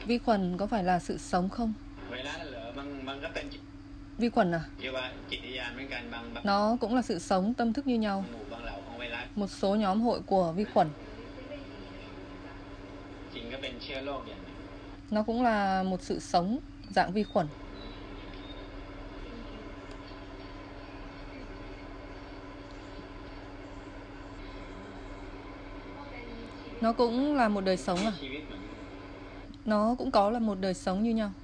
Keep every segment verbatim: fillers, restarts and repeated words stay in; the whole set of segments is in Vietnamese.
Vi khuẩn có phải là sự sống không? Vi khuẩn à? Nó cũng là sự sống, tâm thức như nhau. Một số nhóm hội của vi khuẩn. Nó cũng là một sự sống, dạng vi khuẩn. Nó cũng là một đời sống à? Nó cũng có là một đời sống như nhau.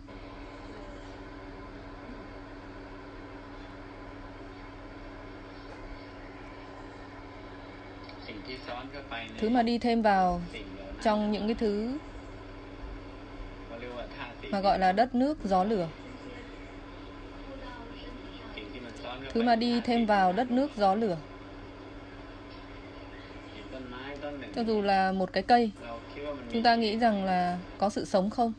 Thứ mà đi thêm vào trong những cái thứ mà gọi là đất nước gió lửa. Thứ mà đi thêm vào đất nước gió lửa. Cho dù là một cái cây, chúng ta nghĩ rằng là có sự sống không?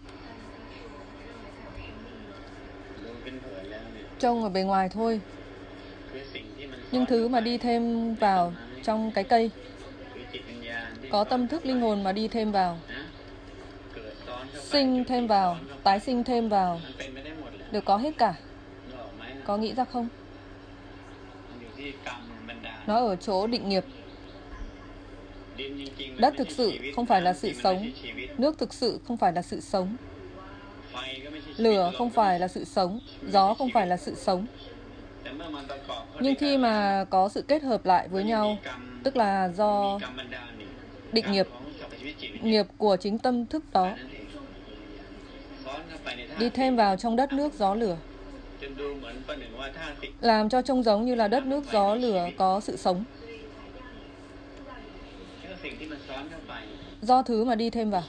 Trông ở bề ngoài thôi. Nhưng thứ mà đi thêm vào trong cái cây, có tâm thức linh hồn mà đi thêm vào, sinh thêm vào, tái sinh thêm vào, đều có hết cả. Có nghĩ ra không? Nó ở chỗ định nghiệp. Đất thực sự không phải là sự sống. Nước thực sự không phải là sự sống. Lửa không phải là sự sống. Gió không phải là sự sống. Nhưng khi mà có sự kết hợp lại với nhau, tức là do định nghiệp, nghiệp của chính tâm thức đó, đi thêm vào trong đất nước gió lửa, làm cho trông giống như là đất nước gió lửa có sự sống. Do thứ mà đi thêm vào,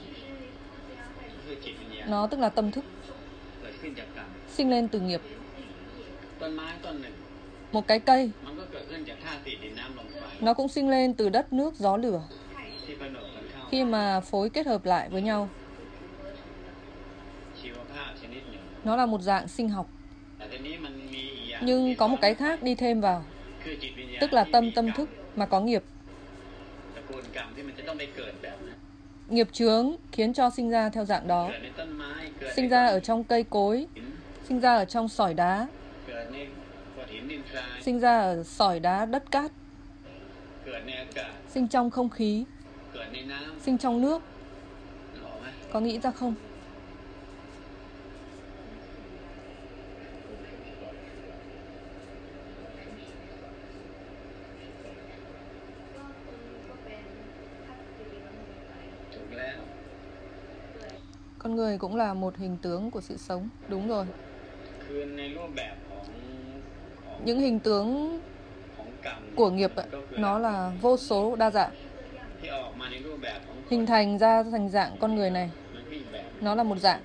nó tức là tâm thức, sinh lên từ nghiệp. Một cái cây, nó cũng sinh lên từ đất nước gió lửa. Khi mà phối kết hợp lại với nhau, nó là một dạng sinh học. Nhưng có một cái khác đi thêm vào, tức là tâm tâm thức mà có nghiệp. Nghiệp chướng khiến cho sinh ra theo dạng đó. Sinh ra ở trong cây cối, sinh ra ở trong sỏi đá, sinh ra ở sỏi đá đất cát, sinh trong không khí, sinh trong nước. Có nghĩ ra không? Con người cũng là một hình tướng của sự sống. Đúng rồi. Những hình tướng của nghiệp ấy, nó là vô số đa dạng. Hình thành ra thành dạng con người này, nó là một dạng.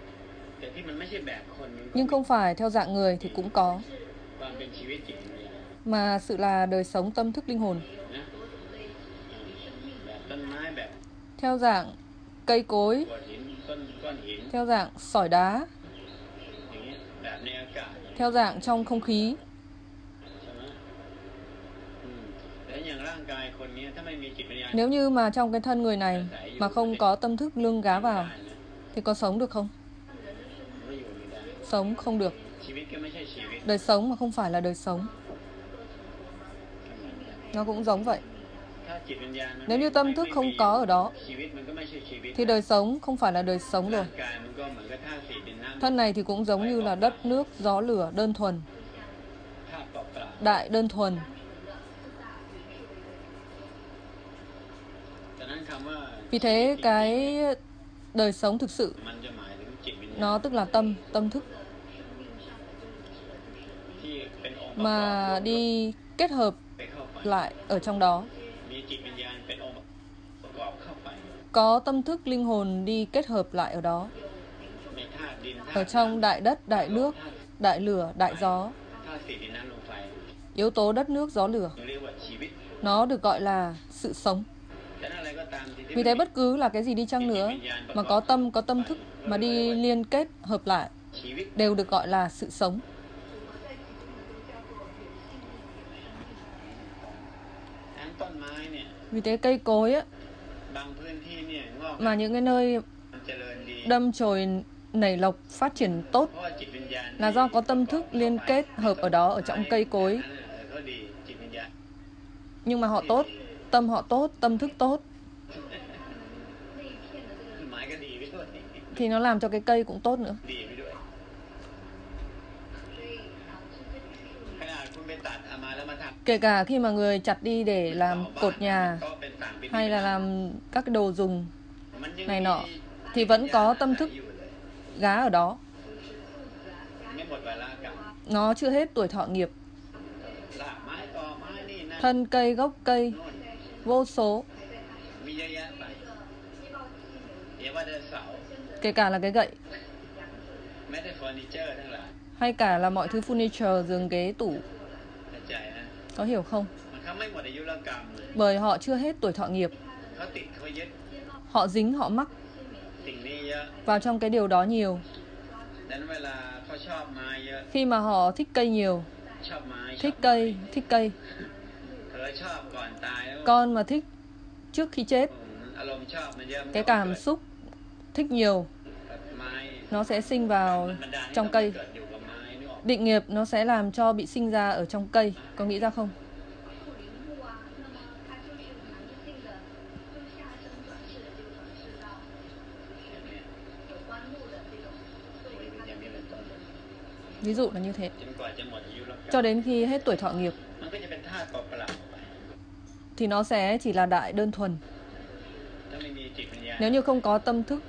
Nhưng không phải theo dạng người thì cũng có, mà sự là đời sống tâm thức linh hồn. Theo dạng cây cối, theo dạng sỏi đá, theo dạng trong không khí. Nếu như mà trong cái thân người này mà không có tâm thức lưng gá vào thì có sống được không? Sống không được. Đời sống mà không phải là đời sống. Nó cũng giống vậy. Nếu như tâm thức không có ở đó thì đời sống không phải là đời sống rồi. Thân này thì cũng giống như là đất nước gió lửa đơn thuần, đại đơn thuần. Vì thế cái đời sống thực sự nó tức là tâm, tâm thức mà đi kết hợp lại ở trong đó. Có tâm thức linh hồn đi kết hợp lại ở đó. Ở trong đại đất, đại nước, đại lửa, đại gió. Yếu tố đất nước gió lửa, nó được gọi là sự sống. Vì thế bất cứ là cái gì đi chăng nữa mà có tâm, có tâm thức mà đi liên kết hợp lại đều được gọi là sự sống. Vì thế cây cối á, mà những cái nơi đâm chồi nảy lộc phát triển tốt là do có tâm thức liên kết hợp ở đó, ở trong cây cối. Nhưng mà họ tốt, tâm họ tốt, tâm thức tốt, thì nó làm cho cái cây cũng tốt nữa. Kể cả khi mà người chặt đi để làm cột nhà hay là làm các cái đồ dùng này nọ, thì vẫn có tâm thức gá ở đó. Nó chưa hết tuổi thọ nghiệp. Thân cây, gốc cây, vô số. Kể cả là cái gậy, hay cả là mọi thứ furniture, giường ghế, tủ. Có hiểu không? Bởi họ chưa hết tuổi thọ nghiệp. Họ dính, họ mắc vào trong cái điều đó nhiều. Khi mà họ thích cây nhiều, thích cây, thích cây. Con mà thích trước khi chết, cái cảm xúc thích nhiều nó sẽ sinh vào trong cây. Định nghiệp nó sẽ làm cho bị sinh ra ở trong cây. Có nghĩ ra không? Ví dụ là như thế. Cho đến khi hết tuổi thọ nghiệp thì nó sẽ chỉ là đại đơn thuần. Nếu như không có tâm thức,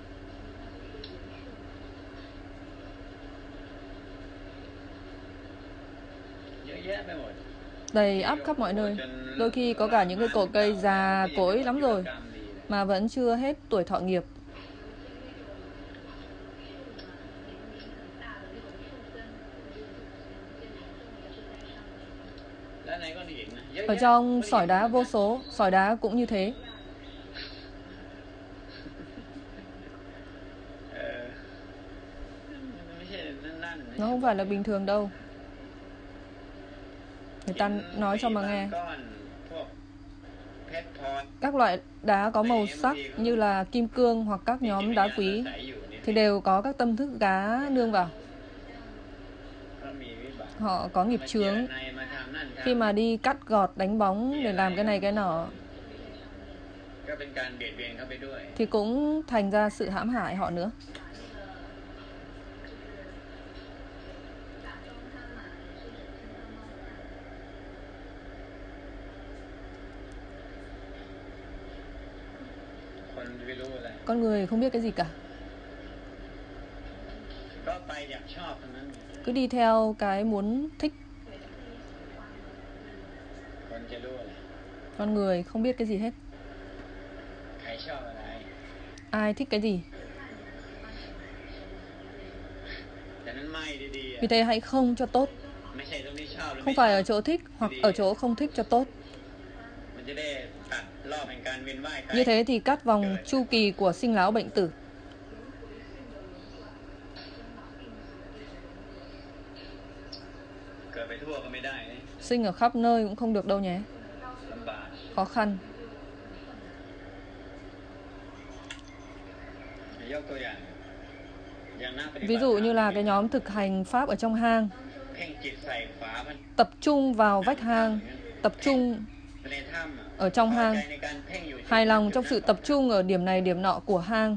đầy ắp khắp mọi nơi. Đôi khi có cả những cái cội cây già cỗi lắm rồi mà vẫn chưa hết tuổi thọ nghiệp. Ở trong sỏi đá vô số, sỏi đá cũng như thế. Nó không phải là bình thường đâu. Người ta nói cho mà nghe. Các loại đá có màu sắc như là kim cương hoặc các nhóm đá quý thì đều có các tâm thức gá nương vào. Họ có nghiệp chướng. Khi mà đi cắt gọt, đánh bóng để làm cái này cái nọ thì cũng thành ra sự hãm hại họ nữa. Con người không biết cái gì cả, cứ đi theo cái muốn thích. Con người không biết cái gì hết. Ai thích cái gì? Vì thế hãy không cho tốt. Không phải ở chỗ thích hoặc ở chỗ không thích cho tốt. Như thế thì cắt vòng chu kỳ của sinh lão bệnh tử. Sinh ở khắp nơi cũng không được đâu nhé. Khó khăn. Ví dụ như là cái nhóm thực hành Pháp ở trong hang, tập trung vào vách hang, tập trung ở trong hang, hài lòng trong sự tập trung ở điểm này điểm nọ của hang.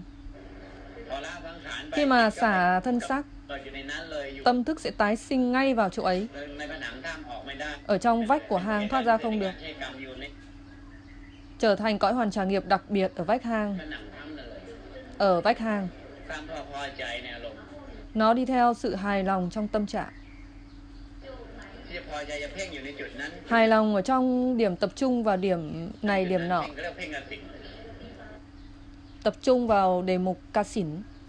Khi mà xả thân xác, tâm thức sẽ tái sinh ngay vào chỗ ấy. Ở trong vách của hang thoát ra không được. Trở thành cõi hoàn trả nghiệp đặc biệt ở vách hang. Ở vách hang, nó đi theo sự hài lòng trong tâm trạng. Hài lòng ở trong điểm tập trung vào điểm này điểm nọ. Tập trung vào đề mục ca xỉn.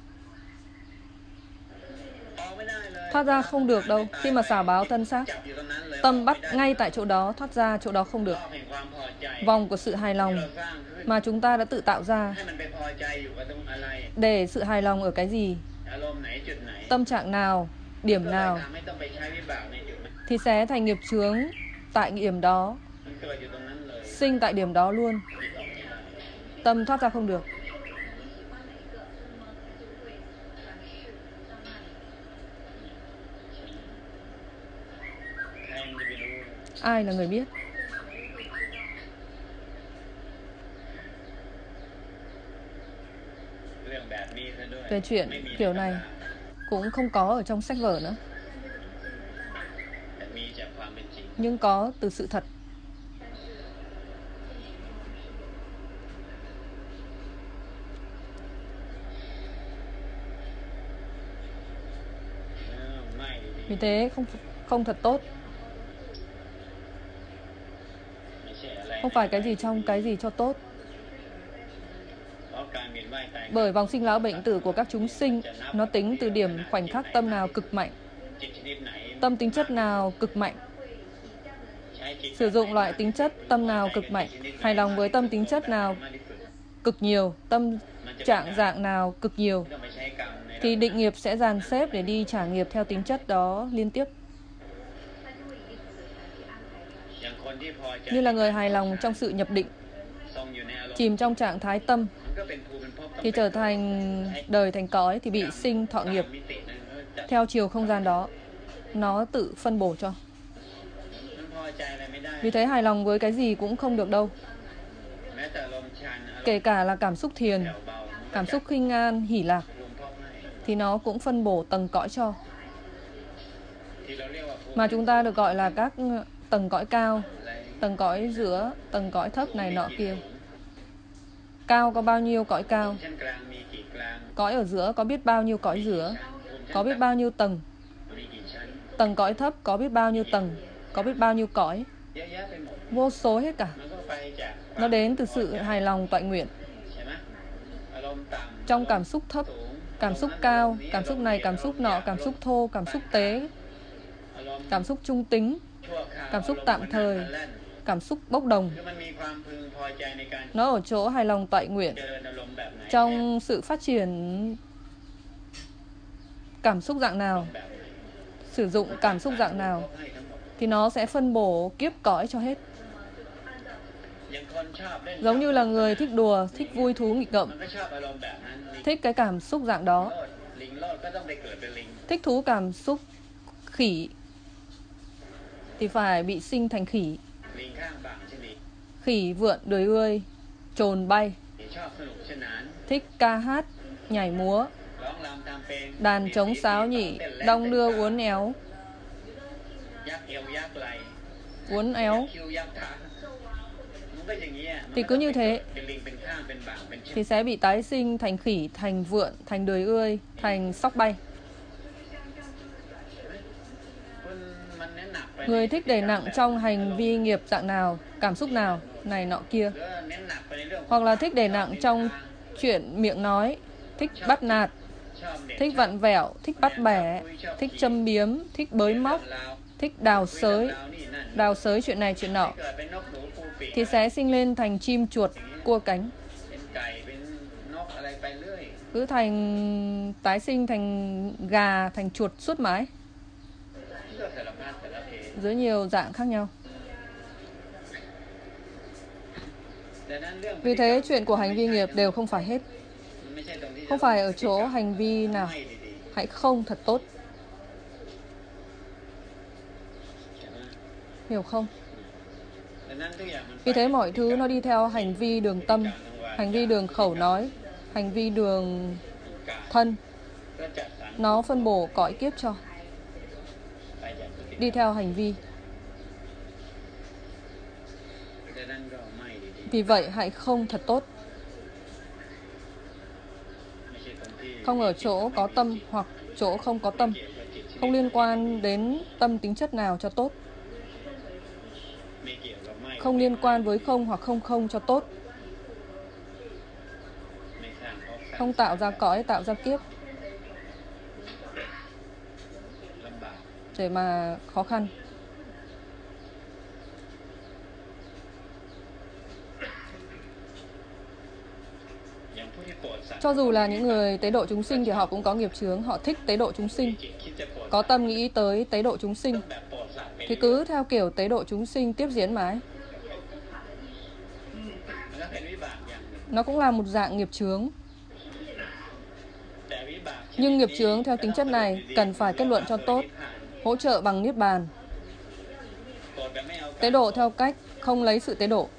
Thoát ra không được đâu. Khi mà xả báo thân xác, tâm bắt ngay tại chỗ đó, thoát ra chỗ đó không được. Vòng của sự hài lòng mà chúng ta đã tự tạo ra. Để sự hài lòng ở cái gì? Tâm trạng nào? Điểm nào? Thì sẽ thành nghiệp chướng tại điểm đó. Sinh tại điểm đó luôn. Tâm thoát ra không được. Ai là người biết? Về chuyện kiểu này cũng không có ở trong sách vở nữa, nhưng có từ sự thật. Vì thế không không thật tốt. Không phải cái gì trong cái gì cho tốt. Bởi vòng sinh lão bệnh tử của các chúng sinh, nó tính từ điểm khoảnh khắc tâm nào cực mạnh, tâm tính chất nào cực mạnh, sử dụng loại tính chất tâm nào cực mạnh, hài lòng với tâm tính chất nào cực nhiều, tâm trạng dạng nào cực nhiều, thì định nghiệp sẽ dàn xếp để đi trả nghiệp theo tính chất đó liên tiếp. Như là người hài lòng trong sự nhập định, chìm trong trạng thái tâm, thì trở thành đời thành cõi, thì bị sinh thọ nghiệp theo chiều không gian đó. Nó tự phân bổ cho. Vì thế hài lòng với cái gì cũng không được đâu. Kể cả là cảm xúc thiền, cảm xúc khinh an, hỷ lạc, thì nó cũng phân bổ tầng cõi cho. Mà chúng ta được gọi là các tầng cõi cao, tầng cõi giữa, tầng cõi thấp này nọ kia. Cao có bao nhiêu cõi cao? Cõi ở giữa có biết bao nhiêu cõi giữa? Có biết bao nhiêu tầng? Tầng cõi thấp có biết bao nhiêu tầng? Có biết bao nhiêu cõi? Vô số hết cả. Nó đến từ sự hài lòng toại nguyện. Trong cảm xúc thấp, cảm xúc cao, cảm xúc này, cảm xúc nọ, cảm xúc thô, cảm xúc tế, cảm xúc trung tính, cảm xúc tạm thời, cảm xúc bốc đồng. Nó ở chỗ hài lòng toại nguyện. Trong sự phát triển cảm xúc dạng nào, sử dụng cảm xúc dạng nào, thì nó sẽ phân bổ kiếp cõi cho hết. Giống như là người thích đùa, thích vui thú nghịch ngợm, thích cái cảm xúc dạng đó. Thích thú cảm xúc khỉ thì phải bị sinh thành khỉ. Khỉ vượn đười ươi, trồn bay. Thích ca hát, nhảy múa, đàn trống sáo nhị, đong đưa uốn éo, uốn éo. Thì cứ như thế thì sẽ bị tái sinh thành khỉ, thành vượn, thành đười ươi, thành sóc bay. Người thích để nặng trong hành vi nghiệp dạng nào, cảm xúc nào, này nọ kia, hoặc là thích để nặng trong chuyện miệng nói, thích bắt nạt, thích vặn vẹo, thích bắt bẻ, thích châm biếm, thích bới móc, thích đào xới, đào xới chuyện này chuyện nọ, thì sẽ sinh lên thành chim chuột cua cánh, cứ thành tái sinh thành gà, thành chuột suốt mãi, dưới nhiều dạng khác nhau. Vì thế chuyện của hành vi nghiệp đều không phải hết. Không phải ở chỗ hành vi nào hãy không thật tốt. Hiểu không? Vì thế mọi thứ nó đi theo hành vi đường tâm, hành vi đường khẩu nói, hành vi đường thân. Nó phân bổ cõi kiếp cho. Đi theo hành vi. Vì vậy hãy không thật tốt. Không ở chỗ có tâm hoặc chỗ không có tâm. Không liên quan đến tâm tính chất nào cho tốt. Không liên quan với không hoặc không không cho tốt. Không tạo ra cõi, tạo ra kiếp để mà khó khăn. Cho dù là những người tế độ chúng sinh thì họ cũng có nghiệp chướng, họ thích tế độ chúng sinh, có tâm nghĩ tới tế độ chúng sinh, thì cứ theo kiểu tế độ chúng sinh tiếp diễn mãi. Nó cũng là một dạng nghiệp chướng. Nhưng nghiệp chướng theo tính chất này cần phải kết luận cho tốt, hỗ trợ bằng niết bàn. Tế độ theo cách không lấy sự tế độ.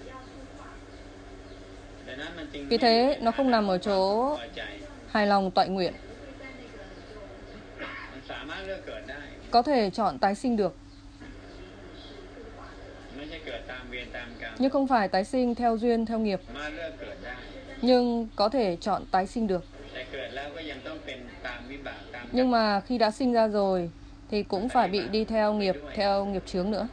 Vì thế nó không nằm ở chỗ hài lòng toại nguyện. Có thể chọn tái sinh được, nhưng không phải tái sinh theo duyên theo nghiệp. Nhưng có thể chọn tái sinh được. Nhưng mà khi đã sinh ra rồi thì cũng phải bị đi theo nghiệp, theo nghiệp chướng nữa.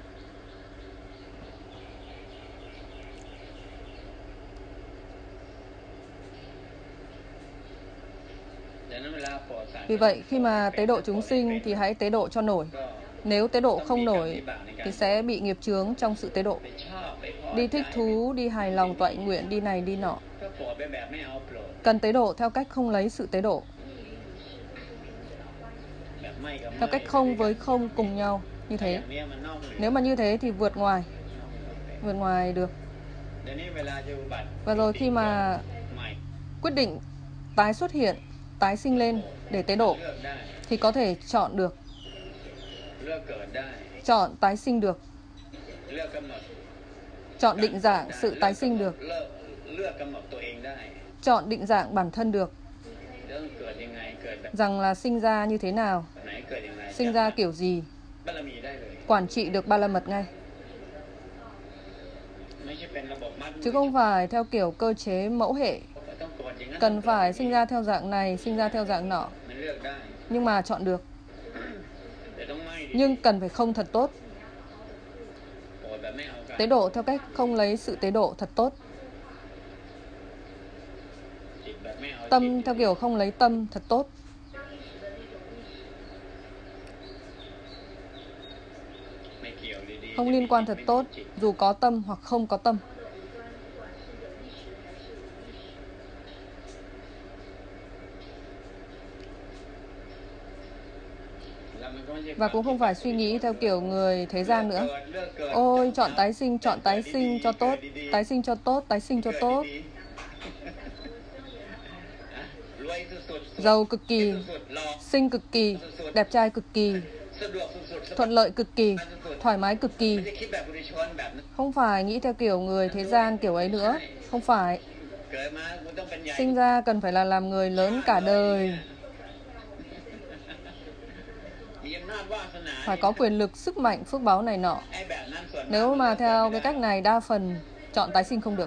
Vì vậy khi mà tế độ chúng sinh thì hãy tế độ cho nổi. Nếu tế độ không nổi thì sẽ bị nghiệp chướng trong sự tế độ. Đi thích thú, đi hài lòng toại nguyện, đi này đi nọ. Cần tế độ theo cách không lấy sự tế độ. Theo cách không với không cùng nhau như thế. Nếu mà như thế thì vượt ngoài, vượt ngoài được. Và rồi khi mà quyết định tái xuất hiện, tái sinh lên để tế độ thì có thể chọn được, chọn tái sinh được, chọn định dạng sự tái sinh được, chọn định dạng bản thân được, rằng là sinh ra như thế nào, sinh ra kiểu gì, quản trị được ba la mật ngay. Chứ không phải theo kiểu cơ chế mẫu hệ, cần phải sinh ra theo dạng này, sinh ra theo dạng nọ. Nhưng mà chọn được. Nhưng cần phải không thật tốt. Tế độ theo cách không lấy sự tế độ thật tốt. Tâm theo kiểu không lấy tâm thật tốt. Không liên quan thật tốt, dù có tâm hoặc không có tâm. Và cũng không phải suy nghĩ theo kiểu người thế gian nữa. Ôi, chọn tái sinh, chọn tái sinh cho tốt, tái sinh cho tốt, tái sinh cho tốt. Giàu cực kỳ, xinh cực kỳ, đẹp trai cực kỳ, thuận lợi cực kỳ, thoải mái cực kỳ. Không phải nghĩ theo kiểu người thế gian kiểu ấy nữa. Không phải. Sinh ra cần phải là làm người lớn cả đời. Phải có quyền lực, sức mạnh, phước báu này nọ. Nếu mà theo cái cách này đa phần chọn tái sinh không được.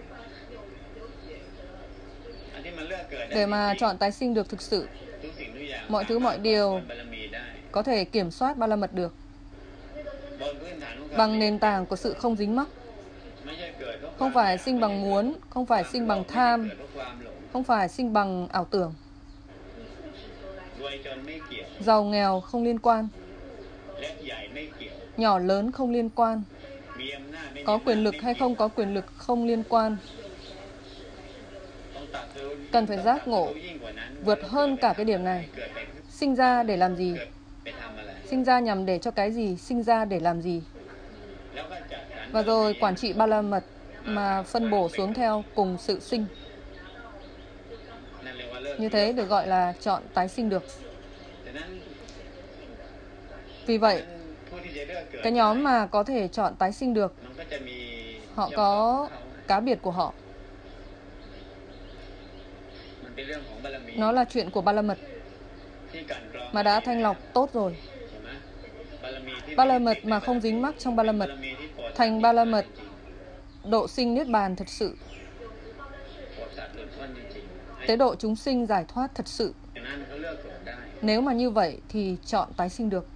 Để mà chọn tái sinh được thực sự, mọi thứ mọi điều có thể kiểm soát ba la mật được. Bằng nền tảng của sự không dính mắc. Không phải sinh bằng muốn, không phải sinh bằng tham, không phải sinh bằng ảo tưởng. Giàu nghèo không liên quan. Nhỏ lớn không liên quan. Có quyền lực hay không có quyền lực không liên quan. Cần phải giác ngộ vượt hơn cả cái điểm này. Sinh ra để làm gì? Sinh ra nhằm để cho cái gì? Sinh ra để làm gì? Và rồi quản trị ba la mật mà phân bổ xuống theo cùng sự sinh. Như thế được gọi là chọn tái sinh được. Vì vậy, cái nhóm mà có thể chọn tái sinh được, họ có cá biệt của họ. Nó là chuyện của ba la mật mà đã thanh lọc tốt rồi. Ba la mật mà không dính mắc trong ba la mật, thành ba la mật độ sinh niết bàn thật sự. Tế độ chúng sinh giải thoát thật sự. Nếu mà như vậy thì chọn tái sinh được.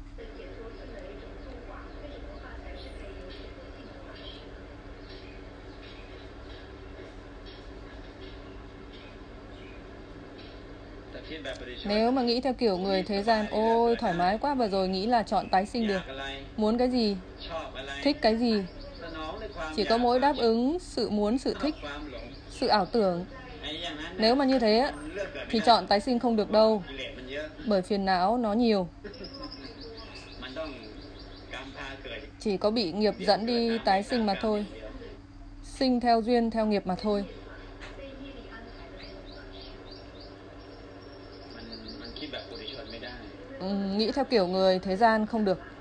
Nếu mà nghĩ theo kiểu người thế gian, ôi thoải mái quá, và rồi nghĩ là chọn tái sinh được. Muốn cái gì? Thích cái gì? Chỉ có mỗi đáp ứng sự muốn, sự thích, sự ảo tưởng. Nếu mà như thế thì chọn tái sinh không được đâu. Bởi phiền não nó nhiều. Chỉ có bị nghiệp dẫn đi tái sinh mà thôi. Sinh theo duyên, theo nghiệp mà thôi. Ừ, nghĩ theo kiểu người thế gian không được.